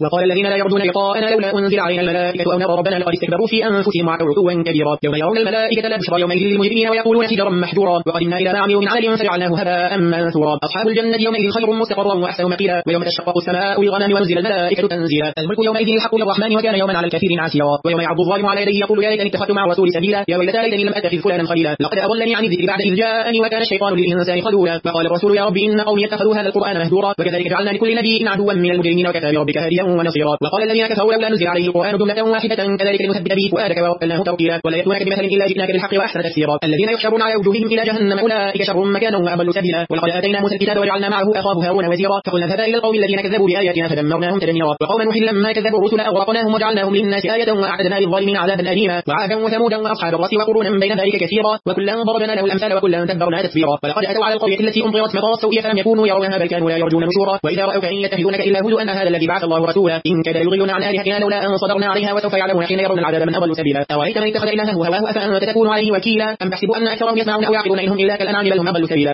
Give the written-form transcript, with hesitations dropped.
وقال الذين لا يرجون لقاءنا لولا أنزل علينا الملائكة أو نرى ربنا لقد استكبروا في أنفسهم وعتوا عتوا كبيرا يوم يرون الملائكة لا بشرى يومئذ للمجرمين ويقولون حجرا محجورا وقدمنا إلى ما عملوا من عمل فجعلناه هباء منثورا أصحاب الجنة يومئذ خير مستقرا وأحسن مقيلا ويوم تشقق السماء بالغمام ونزل الملائكة تنزيلا الملك يومئذ الحق للرحمن وكان يوما على الكافرين عسيرا ويوم يعض الظالم على يديه يقول يا ليتني اتخذت مع الرسول سبيلا يا ويلتى ليتني لم أتخذ فلانا خليلا لقد أضلني عن الذكر بعد إذ جاءني وكان الشيطان للإنسان خذولا وقال الرسول يا رب إن قومي اتخذوا هذا القرآن مهجورا وكذلك جعلنا لكل نبي عدوا من المجرمين وكفى بربك هاديا ونصيرا وقال الذين كفروا لولا نزل عليه القرآن جملة واحدة كذلك لنثبت به فؤادك ورتلناه توكيلا ولا يأتونك بمثل إلا جئناك بالحق وأحسن تفسيرا الذين يحشرون على وجوههم إلى جهنم أولئك شر مكانا وأضل سبيلا ولقد آتينا موسى الكتاب وجعلنا معه أخاه هارون وزيرا فقلنا اذهبا إلى القوم الذين كذبوا بآياتنا فدمرناهم تدميرا وقوم نوح لما كذبوا الرسل أغرقناهم وجعلناهم للناس آية وأعتدنا للظالمين عذابا أليما وعادا وثمودا وأصحاب الرس وقرونا بين ذلك كثيرا وكلا ضربنا له الأمثال وكلا تبرنا تتبيرا ولقد أتوا على القرية التي أمطرت مطر السوء فلم يكونوا يرونها بل كانوا لا يرجون نشورا وإذا رأوك إن يتخذونك إلا هزوا أن هذا الذي بعث الله رسولا إن كاد يضلون عن آلهتنا لولا أن صدرنا عليها وسوف يعلمون حين يرون العذاب من أضل سبيلا أرأيت من اتخذ إلهه هواه أفأنت تكون عليه وكيلا أم تحسب أن أكثرهم يسمعون أو يعقلون إنهم إلا كالأنعام بل هم أضل سبيلا